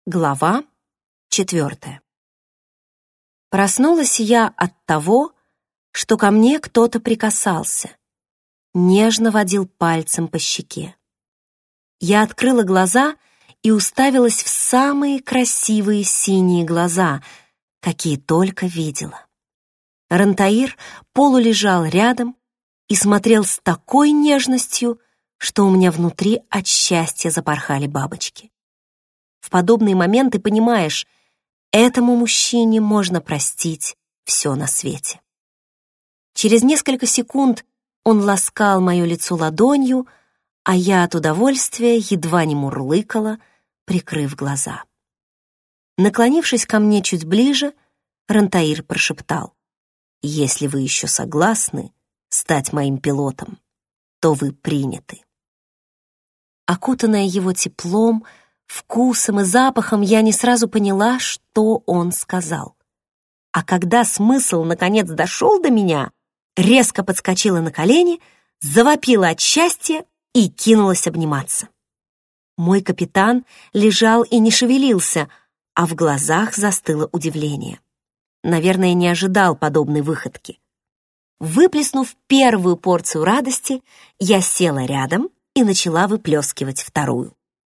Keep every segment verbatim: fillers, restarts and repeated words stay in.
Глава четвертая. Проснулась я от того, что ко мне кто-то прикасался, нежно водил пальцем по щеке. Я открыла глаза и уставилась в самые красивые синие глаза, какие только видела. Рантаир полулежал рядом и смотрел с такой нежностью, что у меня внутри от счастья запорхали бабочки. В подобные моменты понимаешь, этому мужчине можно простить все на свете. Через несколько секунд он ласкал мое лицо ладонью, а я от удовольствия едва не мурлыкала, прикрыв глаза. Наклонившись ко мне чуть ближе, Рантаир прошептал: «Если вы еще согласны стать моим пилотом, то вы приняты». Окутанная его теплом, вкусом и запахом, я не сразу поняла, что он сказал. А когда смысл наконец дошел до меня, резко подскочила на колени, завопила от счастья и кинулась обниматься. Мой капитан лежал и не шевелился, а в глазах застыло удивление. Наверное, не ожидал подобной выходки. Выплеснув первую порцию радости, я села рядом и начала выплескивать вторую.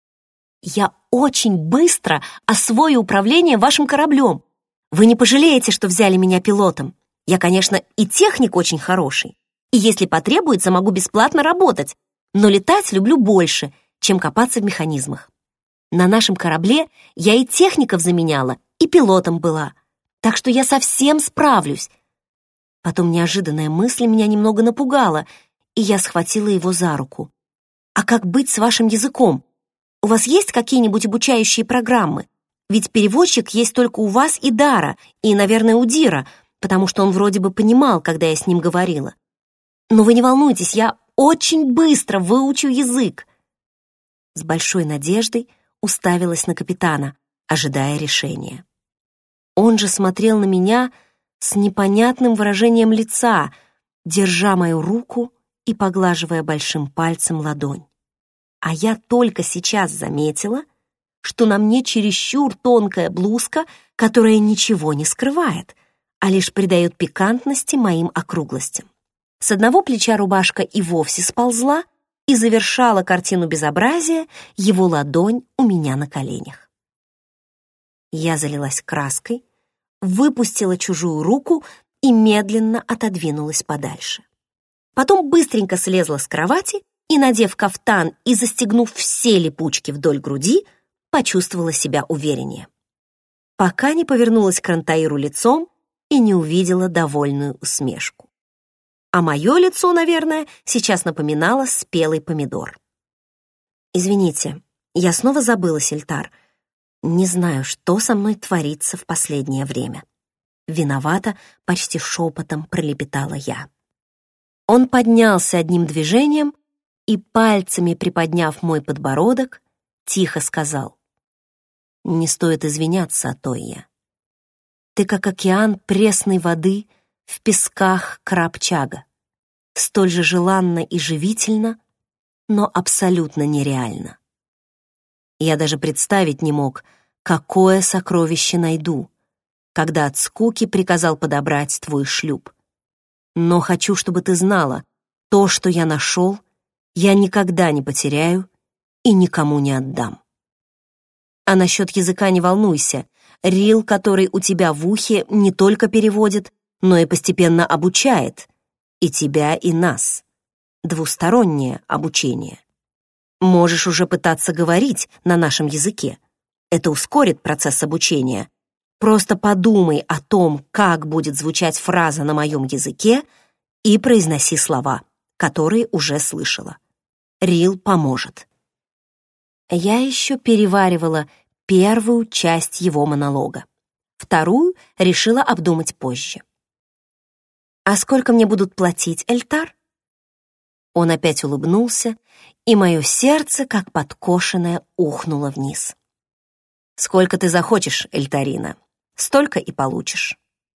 «Я очень быстро освою управление вашим кораблем. Вы не пожалеете, что взяли меня пилотом. Я, конечно, и техник очень хороший, и если потребуется, могу бесплатно работать, но летать люблю больше, чем копаться в механизмах. На нашем корабле я и техников заменяла, и пилотом была, так что я совсем справлюсь». Потом неожиданная мысль меня немного напугала, и я схватила его за руку. «А как быть с вашим языком? У вас есть какие-нибудь обучающие программы? Ведь переводчик есть только у вас и Дара, и, наверное, у Дира, потому что он вроде бы понимал, когда я с ним говорила. Но вы не волнуйтесь, я очень быстро выучу язык». С большой надеждой уставилась на капитана, ожидая решения. Он же смотрел на меня с непонятным выражением лица, держа мою руку и поглаживая большим пальцем ладонь. А я только сейчас заметила, что на мне чересчур тонкая блузка, которая ничего не скрывает, а лишь придает пикантности моим округлостям. С одного плеча рубашка и вовсе сползла, и завершала картину безобразия его ладонь у меня на коленях. Я залилась краской, выпустила чужую руку и медленно отодвинулась подальше. Потом быстренько слезла с кровати и, надев кафтан и застегнув все липучки вдоль груди, почувствовала себя увереннее. Пока не повернулась к Рантаиру лицом и не увидела довольную усмешку. А мое лицо, наверное, сейчас напоминало спелый помидор. «Извините, я снова забылась, Эльтар. Не знаю, что со мной творится в последнее время». Виновата, почти шепотом пролепетала я. Он поднялся одним движением и, пальцами приподняв мой подбородок, тихо сказал: «Не стоит извиняться, Атойя. Ты как океан пресной воды в песках Крабчага, столь же желанно и живительно, но абсолютно нереально. Я даже представить не мог, какое сокровище найду, когда от скуки приказал подобрать твой шлюп. Но хочу, чтобы ты знала, то, что я нашел, я никогда не потеряю и никому не отдам. А насчет языка не волнуйся. Рил, который у тебя в ухе, не только переводит, но и постепенно обучает. И тебя, и нас. Двустороннее обучение. Можешь уже пытаться говорить на нашем языке. Это ускорит процесс обучения. Просто подумай о том, как будет звучать фраза на моем языке, и произноси слова, которые уже слышала. Рил поможет». Я еще переваривала первую часть его монолога. Вторую решила обдумать позже. «А сколько мне будут платить, Эльтар?» Он опять улыбнулся, и мое сердце, как подкошенное, ухнуло вниз. «Сколько ты захочешь, Эльтарина, столько и получишь».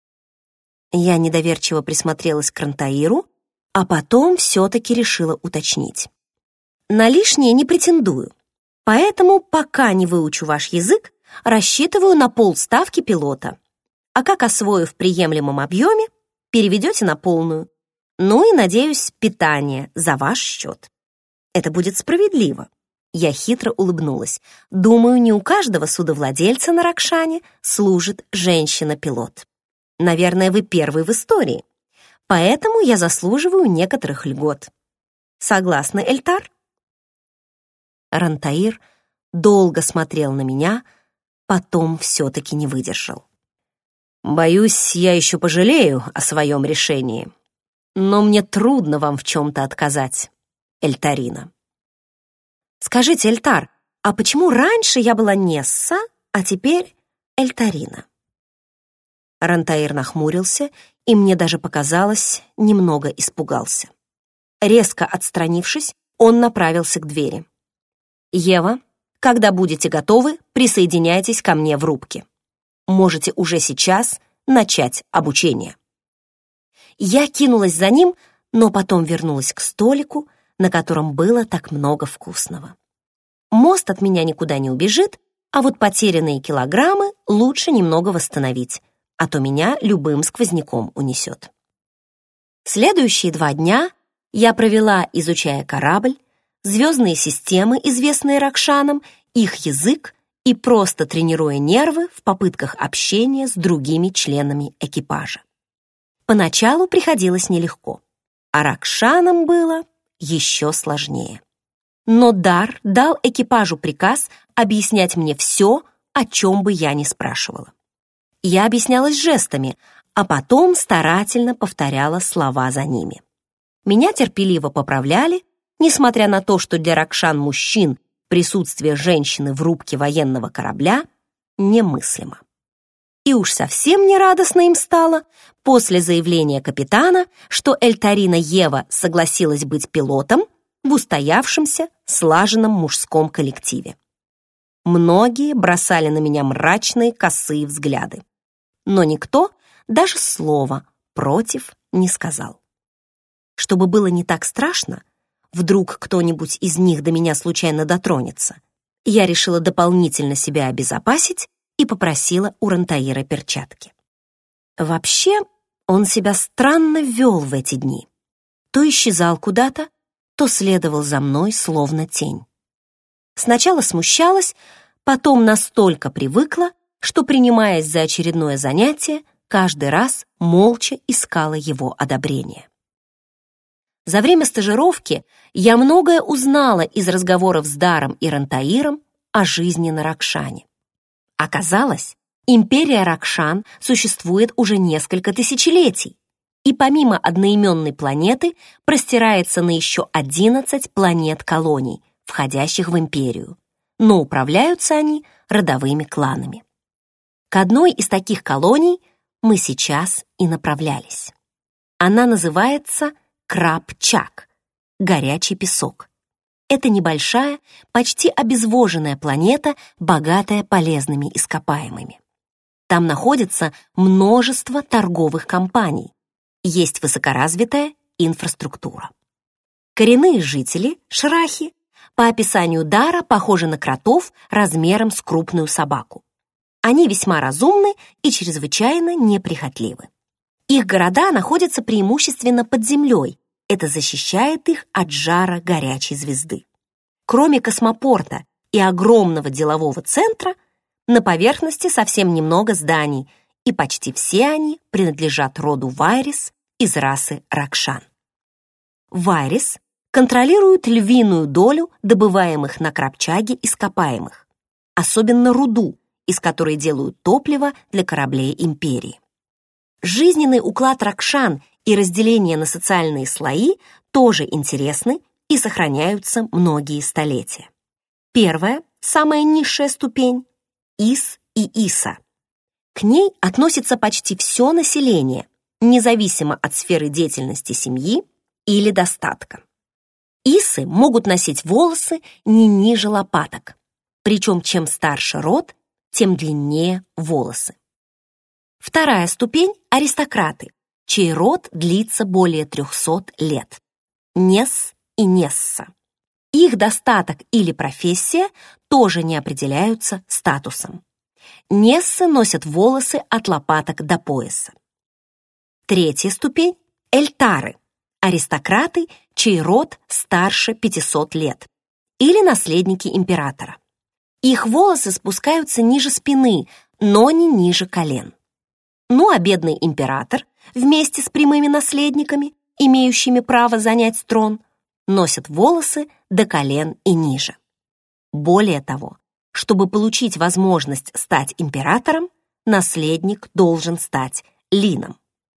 Я недоверчиво присмотрелась к Рантаиру, а потом все-таки решила уточнить. «На лишнее не претендую, поэтому пока не выучу ваш язык, рассчитываю на полставки пилота. А как освою в приемлемом объеме, переведете на полную. Ну и, надеюсь, питание за ваш счет. Это будет справедливо. Я хитро улыбнулась. Думаю, не у каждого судовладельца на Ракшане служит женщина-пилот. Наверное, вы первый в истории. Поэтому я заслуживаю некоторых льгот. Согласны, Эльтар? Рантаир долго смотрел на меня, потом все-таки не выдержал. Боюсь, я еще пожалею о своем решении, но мне трудно вам в чем-то отказать, Эльтарина. Скажите, Эльтар, а почему раньше я была Несса, а теперь Эльтарина? Рантаир нахмурился, и мне даже показалось, немного испугался. Резко отстранившись, он направился к двери. «Ева, когда будете готовы, присоединяйтесь ко мне в рубке. Можете уже сейчас начать обучение». Я кинулась за ним, но потом вернулась к столику, на котором было так много вкусного. Мост от меня никуда не убежит, а вот потерянные килограммы лучше немного восстановить, а то меня любым сквозняком унесет. Следующие два дня я провела, изучая корабль, звездные системы, известные Ракшанам, их язык и просто тренируя нервы в попытках общения с другими членами экипажа. Поначалу приходилось нелегко, а Ракшанам было еще сложнее. Но Дар дал экипажу приказ объяснять мне все, о чем бы я ни спрашивала. Я объяснялась жестами, а потом старательно повторяла слова за ними. Меня терпеливо поправляли, несмотря на то, что для Ракшан-мужчин присутствие женщины в рубке военного корабля немыслимо. И уж совсем не радостно им стало после заявления капитана, что Эльтарина Ева согласилась быть пилотом в устоявшемся, слаженном мужском коллективе. Многие бросали на меня мрачные, косые взгляды. Но никто даже слова против не сказал. Чтобы было не так страшно, вдруг кто-нибудь из них до меня случайно дотронется, я решила дополнительно себя обезопасить и попросила у Рантаира перчатки. Вообще, он себя странно вел в эти дни. То исчезал куда-то, то следовал за мной, словно тень. Сначала смущалась, потом настолько привыкла, что, принимаясь за очередное занятие, каждый раз молча искала его одобрения. За время стажировки я многое узнала из разговоров с Даром и Рантаиром о жизни на Ракшане. Оказалось, империя Ракшан существует уже несколько тысячелетий, и помимо одноименной планеты простирается на еще одиннадцать планет-колоний, входящих в империю, но управляются они родовыми кланами. К одной из таких колоний мы сейчас и направлялись. Она называется Крабчак, горячий песок. Это небольшая, почти обезвоженная планета, богатая полезными ископаемыми. Там находится множество торговых компаний, есть высокоразвитая инфраструктура. Коренные жители, шрахи, по описанию Дара похожи на кротов размером с крупную собаку. Они весьма разумны и чрезвычайно неприхотливы. Их города находятся преимущественно под землей. Это защищает их от жара горячей звезды. Кроме космопорта и огромного делового центра, на поверхности совсем немного зданий, и почти все они принадлежат роду Вайрис из расы Ракшан. Вайрис контролируют львиную долю добываемых на Крабчаге ископаемых, особенно руду, из которой делают топливо для кораблей империи. Жизненный уклад Ракшан и разделение на социальные слои тоже интересны и сохраняются многие столетия. Первая, самая низшая ступень – Ис и Иса. К ней относится почти все население, независимо от сферы деятельности семьи или достатка. Исы могут носить волосы не ниже лопаток, причем чем старше род, тем длиннее волосы. Вторая ступень – аристократы, чей род длится более трехсот лет. Несс и Несса. Их достаток или профессия тоже не определяются статусом. Нессы носят волосы от лопаток до пояса. Третья ступень — эльтары, аристократы, чей род старше пятисот лет, или наследники императора. Их волосы спускаются ниже спины, но не ниже колен. Ну а бедный император вместе с прямыми наследниками, имеющими право занять трон, носят волосы до колен и ниже. Более того, чтобы получить возможность стать императором, наследник должен стать лином.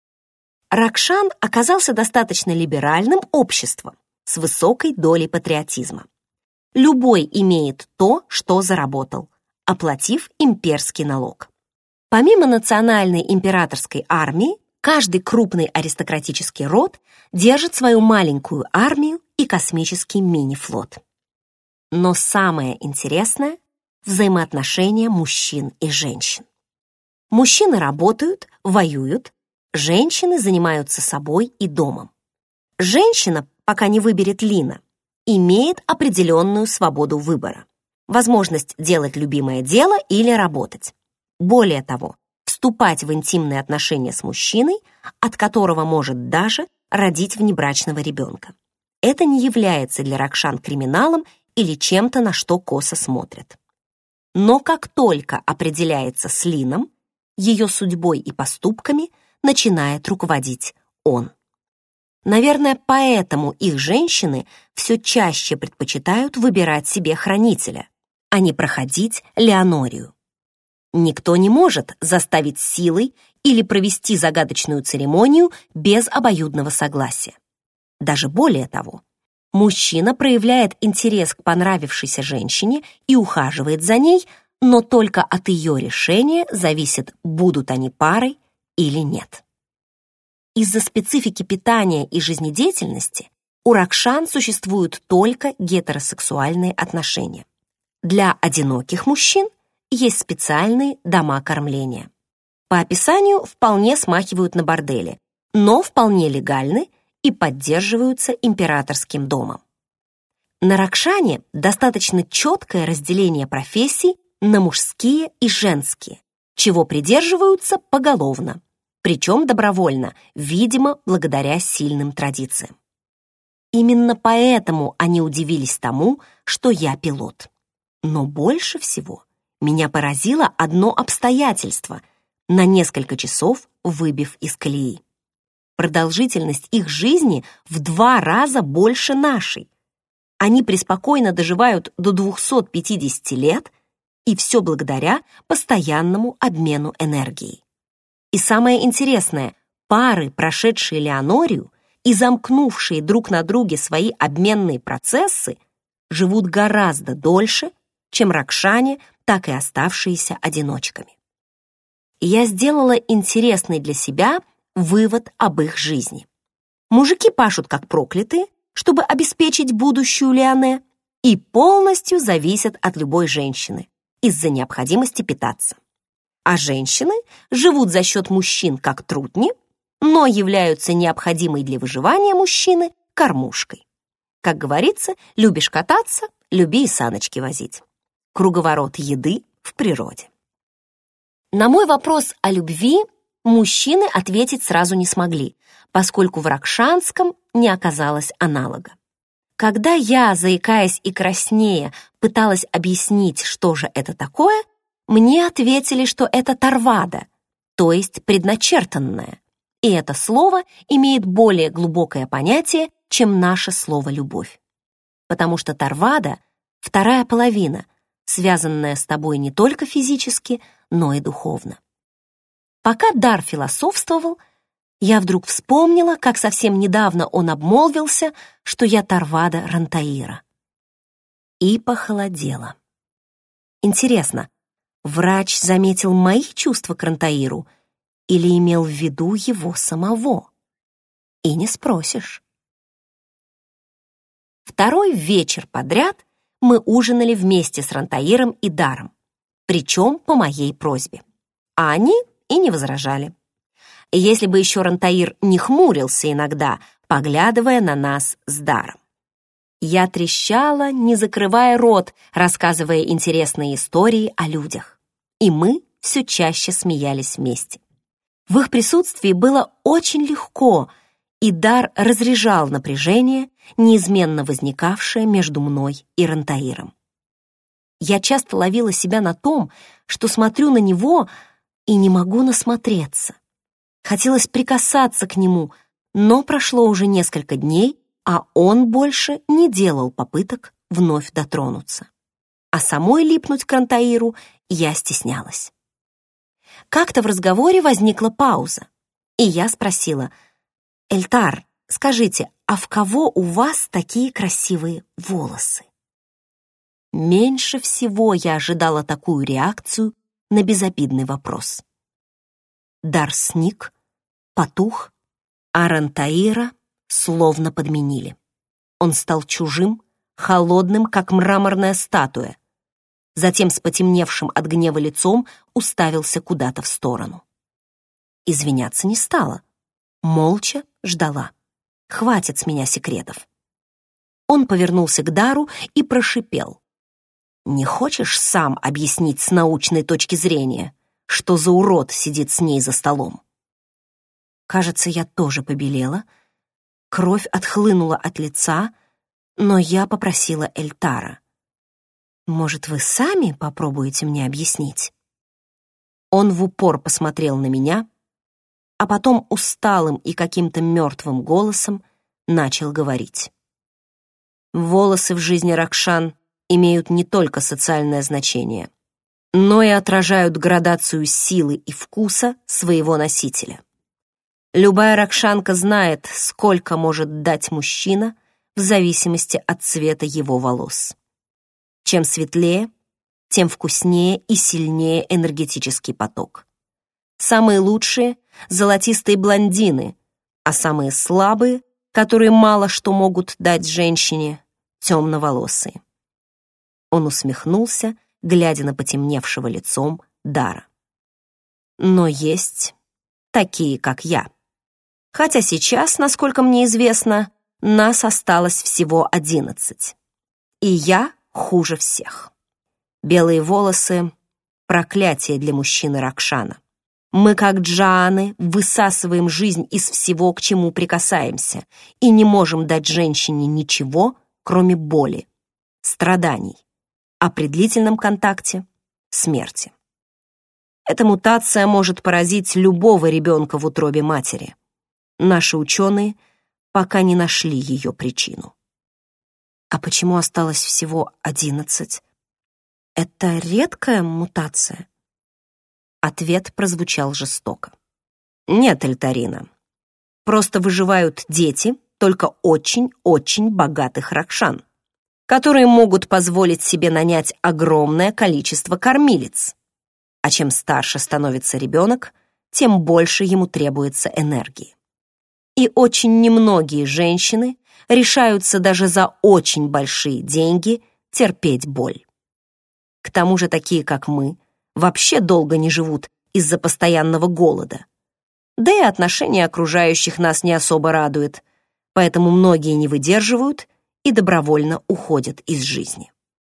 Ракшан оказался достаточно либеральным обществом с высокой долей патриотизма. Любой имеет то, что заработал, оплатив имперский налог. Помимо национальной императорской армии, каждый крупный аристократический род держит свою маленькую армию и космический мини-флот. Но самое интересное — взаимоотношения мужчин и женщин. Мужчины работают, воюют, женщины занимаются собой и домом. Женщина, пока не выберет лина, имеет определенную свободу выбора, возможность делать любимое дело или работать. Более того, вступать в интимные отношения с мужчиной, от которого может даже родить внебрачного ребенка. Это не является для Ракшан криминалом или чем-то, на что косо смотрят. Но как только определяется с лином, ее судьбой и поступками начинает руководить он. Наверное, поэтому их женщины все чаще предпочитают выбирать себе хранителя, а не проходить Леонорию. Никто не может заставить силой или провести загадочную церемонию без обоюдного согласия. Даже более того, мужчина проявляет интерес к понравившейся женщине и ухаживает за ней, но только от ее решения зависит, будут они парой или нет. Из-за специфики питания и жизнедеятельности у Ракшан существуют только гетеросексуальные отношения. Для одиноких мужчин есть специальные дома кормления. По описанию вполне смахивают на бордели, но вполне легальны и поддерживаются императорским домом. На Ракшане достаточно четкое разделение профессий на мужские и женские, чего придерживаются поголовно, причем добровольно, видимо, благодаря сильным традициям. Именно поэтому они удивились тому, что я пилот. Но больше всего меня поразило одно обстоятельство, на несколько часов выбив из колеи. Продолжительность их жизни в два раза больше нашей. Они преспокойно доживают до двухсот пятидесяти лет, и все благодаря постоянному обмену энергией. И самое интересное, пары, прошедшие Леонорию и замкнувшие друг на друге свои обменные процессы, живут гораздо дольше, чем Ракшане, так и оставшиеся одиночками. Я сделала интересный для себя вывод об их жизни. Мужики пашут как проклятые, чтобы обеспечить будущую Леоне, и полностью зависят от любой женщины из-за необходимости питаться. А женщины живут за счет мужчин как трутни, но являются необходимой для выживания мужчины кормушкой. Как говорится, любишь кататься, люби и саночки возить. Круговорот еды в природе. На мой вопрос о любви мужчины ответить сразу не смогли, поскольку в ракшанском не оказалось аналога. Когда я, заикаясь и краснея, пыталась объяснить, что же это такое, мне ответили, что это тарвада, то есть предначертанное, и это слово имеет более глубокое понятие, чем наше слово «любовь». Потому что тарвада — вторая половина, связанная с тобой не только физически, но и духовно. Пока Дар философствовал, я вдруг вспомнила, как совсем недавно он обмолвился, что я Тарвада Рантаира. И похолодела. Интересно, врач заметил мои чувства к Рантаиру или имел в виду его самого? И не спросишь. Второй вечер подряд мы ужинали вместе с Рантаиром и Даром, причем по моей просьбе. А они и не возражали. Если бы еще Рантаир не хмурился иногда, поглядывая на нас с Даром. Я трещала, не закрывая рот, рассказывая интересные истории о людях. и мы все чаще смеялись вместе. В их присутствии было очень легко, и дар разряжал напряжение, неизменно возникавшее между мной и Рантаиром. Я часто ловила себя на том, что смотрю на него и не могу насмотреться. Хотелось прикасаться к нему, но прошло уже несколько дней, а он больше не делал попыток вновь дотронуться. А самой липнуть к Рантаиру я стеснялась. Как-то в разговоре возникла пауза, и я спросила: «Эльтар, скажите, а в кого у вас такие красивые волосы?» Меньше всего я ожидала такую реакцию на безобидный вопрос. Дар сник, потух, а Рантаира словно подменили. Он стал чужим, холодным, как мраморная статуя. Затем с потемневшим от гнева лицом уставился куда-то в сторону. Извиняться не стала. Молча ждала. Хватит с меня секретов. Он повернулся к Дару и прошипел: «Не хочешь сам объяснить с научной точки зрения, что за урод сидит с ней за столом?» Кажется, я тоже побелела. Кровь отхлынула от лица, но я попросила Эльтара: «Может, вы сами попробуете мне объяснить?» Он в упор посмотрел на меня, а потом усталым и каким-то мертвым голосом начал говорить. «Волосы в жизни Ракшан имеют не только социальное значение, но и отражают градацию силы и вкуса своего носителя. Любая ракшанка знает, сколько может дать мужчина в зависимости от цвета его волос. Чем светлее, тем вкуснее и сильнее энергетический поток. Самые лучшие — золотистые блондины, а самые слабые, которые мало что могут дать женщине, — темноволосые». Он усмехнулся, глядя на потемневшего лицом Дара. «Но есть такие, как я. Хотя сейчас, насколько мне известно, нас осталось всего одиннадцать. И я хуже всех. Белые волосы — проклятие для мужчины Ракшана. Мы, как джааны, высасываем жизнь из всего, к чему прикасаемся, и не можем дать женщине ничего, кроме боли, страданий, а при длительном контакте — смерти. Эта мутация может поразить любого ребенка в утробе матери. Наши ученые пока не нашли ее причину». «А почему осталось всего одиннадцать? Это редкая мутация?» Ответ прозвучал жестоко. «Нет, Эльтарина. Просто выживают дети только очень-очень богатых ракшан, которые могут позволить себе нанять огромное количество кормилиц. А чем старше становится ребенок, тем больше ему требуется энергии. И очень немногие женщины решаются даже за очень большие деньги терпеть боль. К тому же такие, как мы, вообще долго не живут из-за постоянного голода. Да и отношение окружающих нас не особо радует, поэтому многие не выдерживают и добровольно уходят из жизни».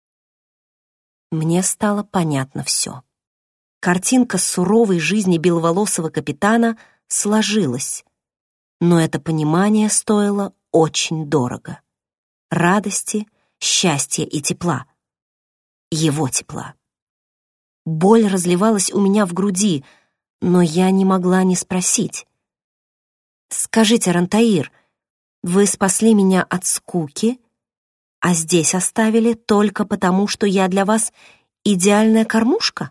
Мне стало понятно все. Картинка суровой жизни беловолосого капитана сложилась, но это понимание стоило очень дорого. Радости, счастья и тепла. Его тепла. Боль разливалась у меня в груди, но я не могла не спросить: «Скажите, Рантаир, вы спасли меня от скуки, а здесь оставили только потому, что я для вас идеальная кормушка?»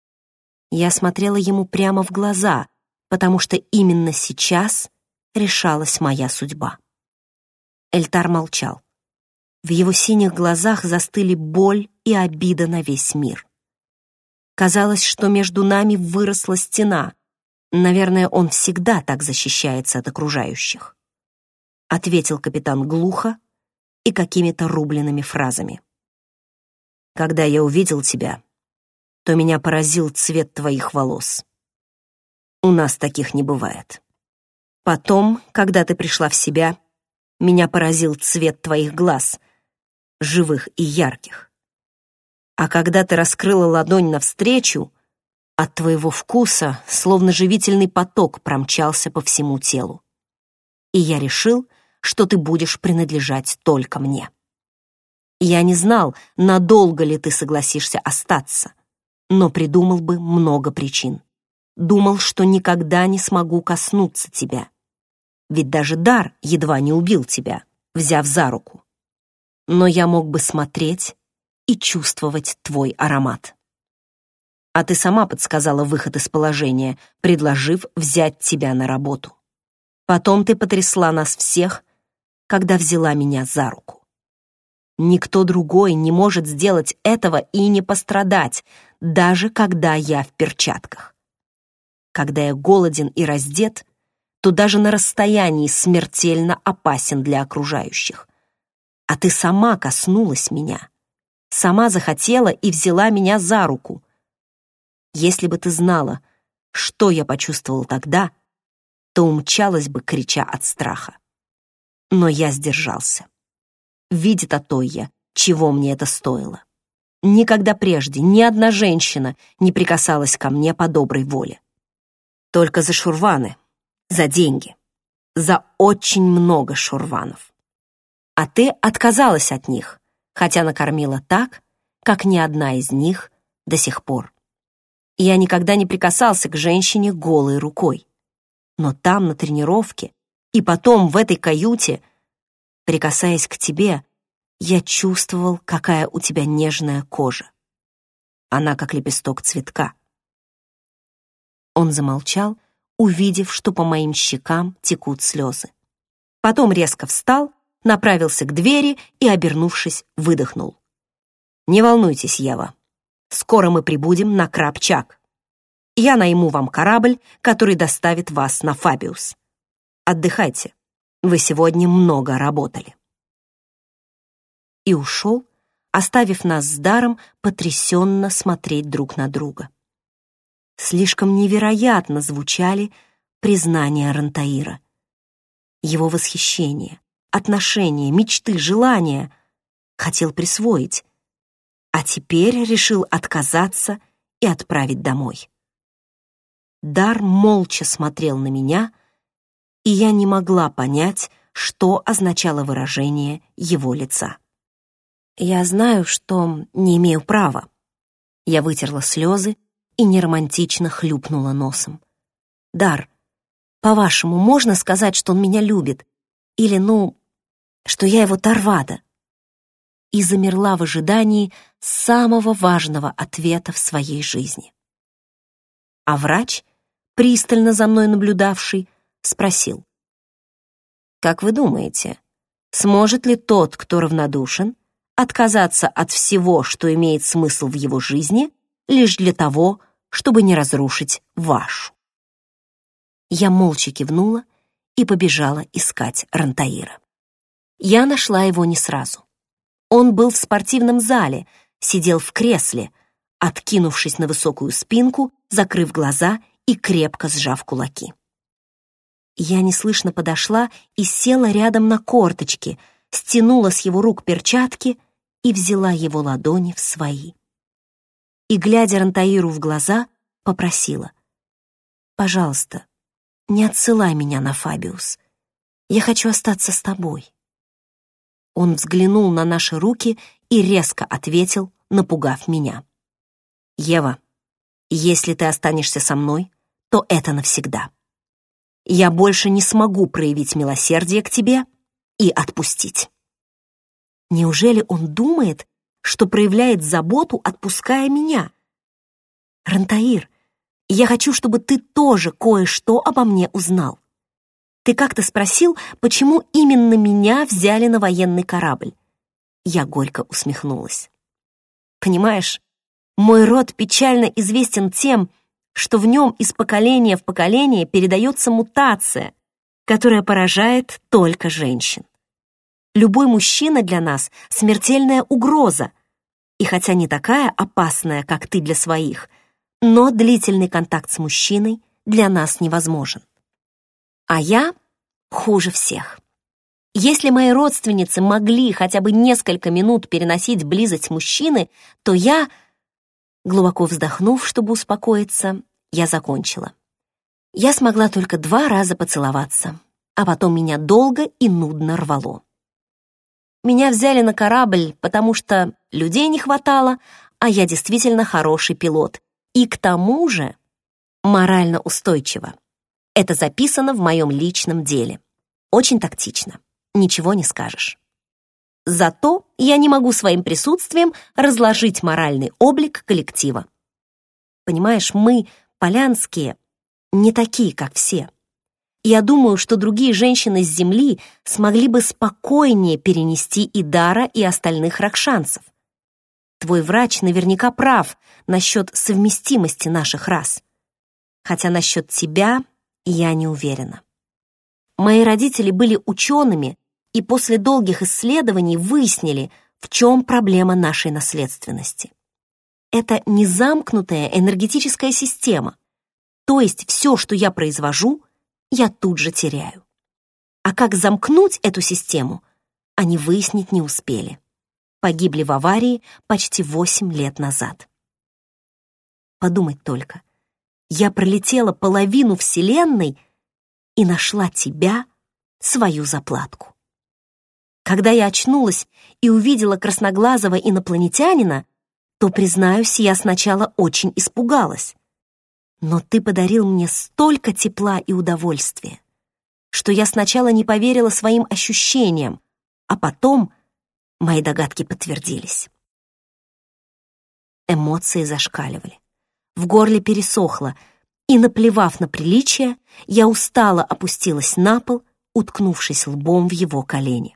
Я смотрела ему прямо в глаза, потому что именно сейчас решалась моя судьба. Эльтар молчал. В его синих глазах застыли боль и обида на весь мир. Казалось, что между нами выросла стена. Наверное, он всегда так защищается от окружающих. Ответил капитан глухо и какими-то рубленными фразами. «Когда я увидел тебя, то меня поразил цвет твоих волос. У нас таких не бывает. Потом, когда ты пришла в себя, меня поразил цвет твоих глаз, живых и ярких. А когда ты раскрыла ладонь навстречу, От твоего вкуса словно живительный поток промчался по всему телу. И я решил, что ты будешь принадлежать только мне. Я не знал, надолго ли ты согласишься остаться, но придумал бы много причин. Думал, что никогда не смогу коснуться тебя. Ведь даже дар едва не убил тебя, взяв за руку. Но я мог бы смотреть и чувствовать твой аромат. А ты сама подсказала выход из положения, предложив взять тебя на работу. Потом ты потрясла нас всех, когда взяла меня за руку. Никто другой не может сделать этого и не пострадать, даже когда я в перчатках. Когда я голоден и раздет, то даже на расстоянии смертельно опасен для окружающих. А ты сама коснулась меня, сама захотела и взяла меня за руку. Если бы ты знала, что я почувствовал тогда, то умчалась бы, крича от страха. Но я сдержался. Видит Атойя, чего мне это стоило. Никогда прежде ни одна женщина не прикасалась ко мне по доброй воле. Только за шурваны, за деньги, за очень много шурванов. А ты отказалась от них, хотя накормила так, как ни одна из них до сих пор. Я никогда не прикасался к женщине голой рукой. Но там, на тренировке, и потом в этой каюте, прикасаясь к тебе, я чувствовал, какая у тебя нежная кожа. Она как лепесток цветка. Он замолчал, увидев, что по моим щекам текут слезы. Потом резко встал, направился к двери и, обернувшись, выдохнул. «Не волнуйтесь, Ева. Скоро мы прибудем на Крабчак. Я найму вам корабль, который доставит вас на Фабиус. Отдыхайте. Вы сегодня много работали». И ушел, оставив нас с Даром потрясенно смотреть друг на друга. Слишком невероятно звучали признания Рантаира. Его восхищение, отношения, мечты, желания хотел присвоить, а теперь решил отказаться и отправить домой. Дар молча смотрел на меня, и я не могла понять, что означало выражение его лица. «Я знаю, что не имею права». Я вытерла слезы и неромантично хлюпнула носом. «Дар, по-вашему, можно сказать, что он меня любит? Или, ну, что я его Тарвада?» И замерла в ожидании самого важного ответа в своей жизни. А врач, пристально за мной наблюдавший, спросил: «Как вы думаете, сможет ли тот, кто равнодушен, отказаться от всего, что имеет смысл в его жизни, лишь для того, чтобы не разрушить вашу?» Я молча кивнула и побежала искать Рантаира. Я нашла его не сразу. Он был в спортивном зале, сидел в кресле, откинувшись на высокую спинку, закрыв глаза и крепко сжав кулаки. Я неслышно подошла и села рядом на корточки, стянула с его рук перчатки и взяла его ладони в свои. И, глядя Рантаиру в глаза, попросила: «Пожалуйста, не отсылай меня на Фабиус. Я хочу остаться с тобой». Он взглянул на наши руки и резко ответил, напугав меня: «Ева, если ты останешься со мной, то это навсегда. Я больше не смогу проявить милосердие к тебе и отпустить». Неужели он думает, что проявляет заботу, отпуская меня? «Рантаир, я хочу, чтобы ты тоже кое-что обо мне узнал. Ты как-то спросил, почему именно меня взяли на военный корабль». Я горько усмехнулась. «Понимаешь, мой род печально известен тем, что в нем из поколения в поколение передается мутация, которая поражает только женщин. Любой мужчина для нас — смертельная угроза, и хотя не такая опасная, как ты для своих, но длительный контакт с мужчиной для нас невозможен. А я хуже всех. Если мои родственницы могли хотя бы несколько минут переносить близость мужчины, то я... Глубоко вздохнув, чтобы успокоиться, я закончила. Я смогла только два раза поцеловаться, а потом меня долго и нудно рвало. Меня взяли на корабль, потому что людей не хватало, а я действительно хороший пилот. И к тому же морально устойчива. Это записано в моем личном деле. Очень тактично. Ничего не скажешь. Зато я не могу своим присутствием разложить моральный облик коллектива. Понимаешь, мы, полянские, не такие, как все. Я думаю, что другие женщины с Земли смогли бы спокойнее перенести и Дара, и остальных ракшанцев. Твой врач наверняка прав насчет совместимости наших рас. Хотя насчет тебя я не уверена. Мои родители были учеными, и после долгих исследований выяснили, в чем проблема нашей наследственности. Это незамкнутая энергетическая система, то есть все, что я произвожу, я тут же теряю. А как замкнуть эту систему, они выяснить не успели. Погибли в аварии почти восемь лет назад. Подумать только, я пролетела половину Вселенной и нашла тебя, свою заплатку. Когда я очнулась и увидела красноглазого инопланетянина, то, признаюсь, я сначала очень испугалась. Но ты подарил мне столько тепла и удовольствия, что я сначала не поверила своим ощущениям, а потом мои догадки подтвердились. Эмоции зашкаливали. В горле пересохло, и, наплевав на приличие, я устало опустилась на пол, уткнувшись лбом в его колени.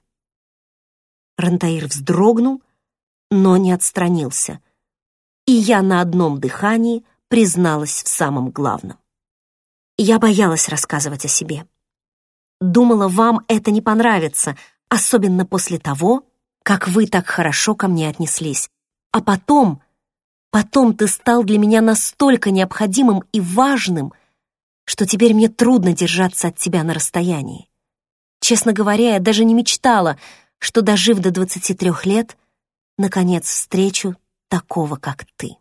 Рантаир вздрогнул, но не отстранился, и я на одном дыхании призналась в самом главном. Я боялась рассказывать о себе. Думала, вам это не понравится, особенно после того, как вы так хорошо ко мне отнеслись. А потом, потом ты стал для меня настолько необходимым и важным, что теперь мне трудно держаться от тебя на расстоянии. Честно говоря, я даже не мечтала, что, дожив до двадцати трёх лет, наконец встречу такого, как ты.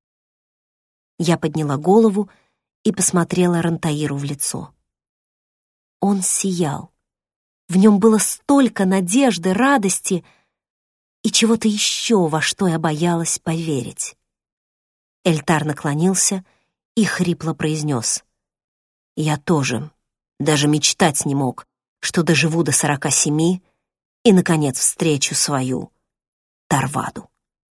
Я подняла голову и посмотрела Рантаиру в лицо. Он сиял. В нем было столько надежды, радости и чего-то еще, во что я боялась поверить. Эльтар наклонился и хрипло произнес: «Я тоже даже мечтать не мог, что доживу до сорока семи и, наконец, встречу свою Тарваду».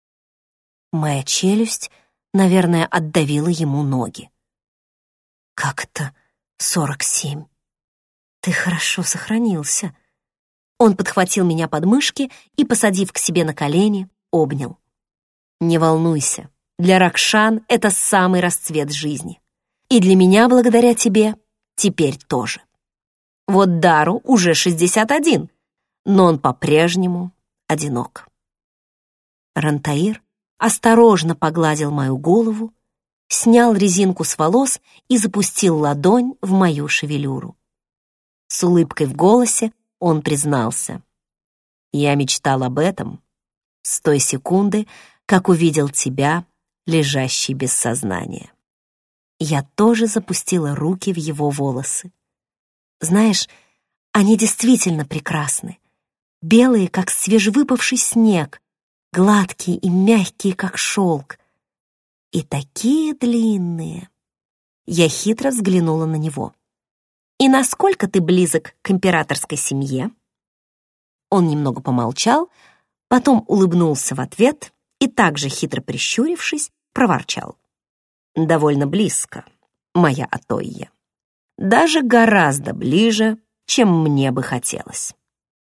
Моя челюсть, наверное, отдавила ему ноги. «Как это сорок семь? Ты хорошо сохранился». Он подхватил меня под мышки и, посадив к себе на колени, обнял. «Не волнуйся, для Ракшан это самый расцвет жизни. И для меня, благодаря тебе, теперь тоже. Вот Дару уже шестьдесят один, но он по-прежнему одинок». Рантаир осторожно погладил мою голову, снял резинку с волос и запустил ладонь в мою шевелюру. С улыбкой в голосе он признался: «Я мечтал об этом с той секунды, как увидел тебя, лежащий без сознания». Я тоже запустила руки в его волосы. Знаешь, они действительно прекрасны. Белые, как свежевыпавший снег, гладкие и мягкие, как шелк. И такие длинные. Я хитро взглянула на него. «И насколько ты близок к императорской семье?» Он немного помолчал, потом улыбнулся в ответ и также хитро прищурившись, проворчал: «Довольно близко, моя Атойя. Даже гораздо ближе, чем мне бы хотелось».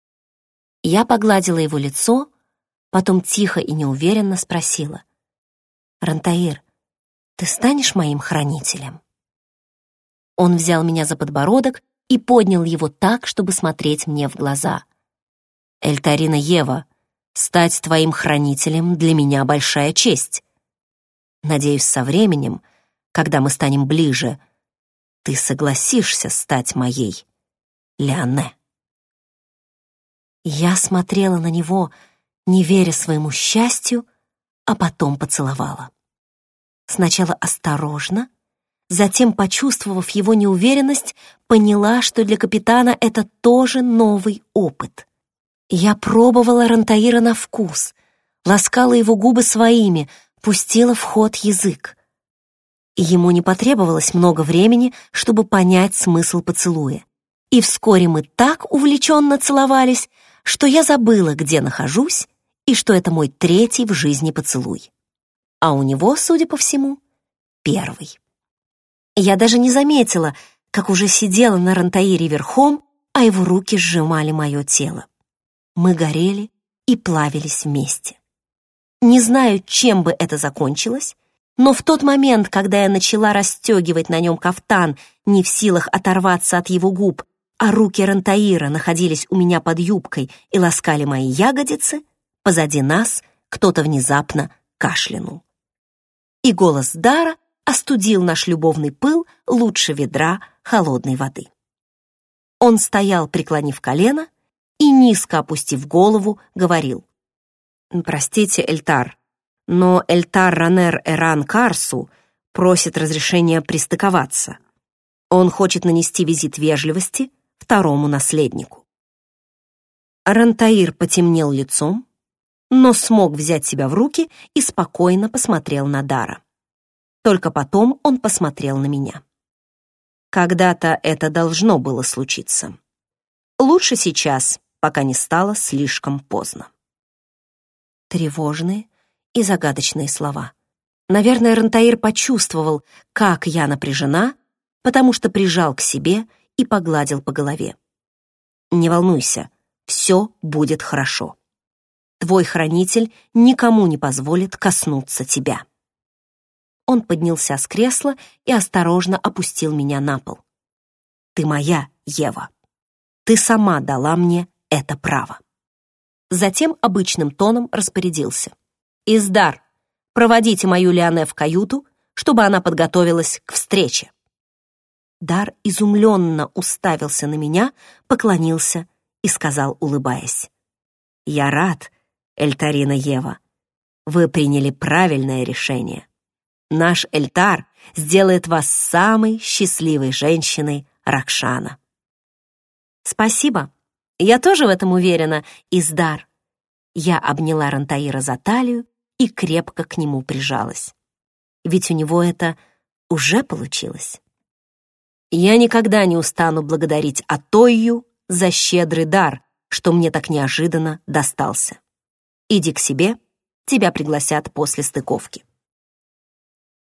Я погладила его лицо, потом тихо и неуверенно спросила: «Рантаир, ты станешь моим хранителем?» Он взял меня за подбородок и поднял его так, чтобы смотреть мне в глаза. «Эльтарина Ева, стать твоим хранителем для меня большая честь. Надеюсь, со временем, когда мы станем ближе, ты согласишься стать моей Леоне». Я смотрела на него, не веря своему счастью, а потом поцеловала. Сначала осторожно, затем, почувствовав его неуверенность, поняла, что для капитана это тоже новый опыт. Я пробовала Рантаира на вкус, ласкала его губы своими, пустила в ход язык. Ему не потребовалось много времени, чтобы понять смысл поцелуя. И вскоре мы так увлеченно целовались, что я забыла, где нахожусь, и что это мой третий в жизни поцелуй. А у него, судя по всему, первый. Я даже не заметила, как уже сидела на Рантаире верхом, а его руки сжимали мое тело. Мы горели и плавились вместе. Не знаю, чем бы это закончилось, но в тот момент, когда я начала расстегивать на нем кафтан, не в силах оторваться от его губ, а руки Рантаира находились у меня под юбкой и ласкали мои ягодицы, позади нас кто-то внезапно кашлянул. И голос Дара остудил наш любовный пыл лучше ведра холодной воды. Он стоял, преклонив колено, и, низко опустив голову, говорил: «Простите, Эльтар, но Эльтар Ранер Эран Карсу просит разрешения пристыковаться. Он хочет нанести визит вежливости второму наследнику». Рантаир потемнел лицом, но смог взять себя в руки и спокойно посмотрел на Дара. Только потом он посмотрел на меня. Когда-то это должно было случиться. Лучше сейчас, пока не стало слишком поздно. Тревожные и загадочные слова. Наверное, Рантаир почувствовал, как я напряжена, потому что прижал к себе и погладил по голове. «Не волнуйся, все будет хорошо. Твой хранитель никому не позволит коснуться тебя». Он поднялся с кресла и осторожно опустил меня на пол. «Ты моя, Ева. Ты сама дала мне это право». Затем обычным тоном распорядился: «Издар, проводите мою Леоне в каюту, чтобы она подготовилась к встрече». Дар изумленно уставился на меня, поклонился и сказал, улыбаясь: «Я рад, Эльтарина Ева. Вы приняли правильное решение. Наш Эльтар сделает вас самой счастливой женщиной Ракшана». «Спасибо. Я тоже в этом уверена, Издар». Я обняла Рантаира за талию и крепко к нему прижалась. Ведь у него это уже получилось. Я никогда не устану благодарить Атойю за щедрый дар, что мне так неожиданно достался. Иди к себе, тебя пригласят после стыковки.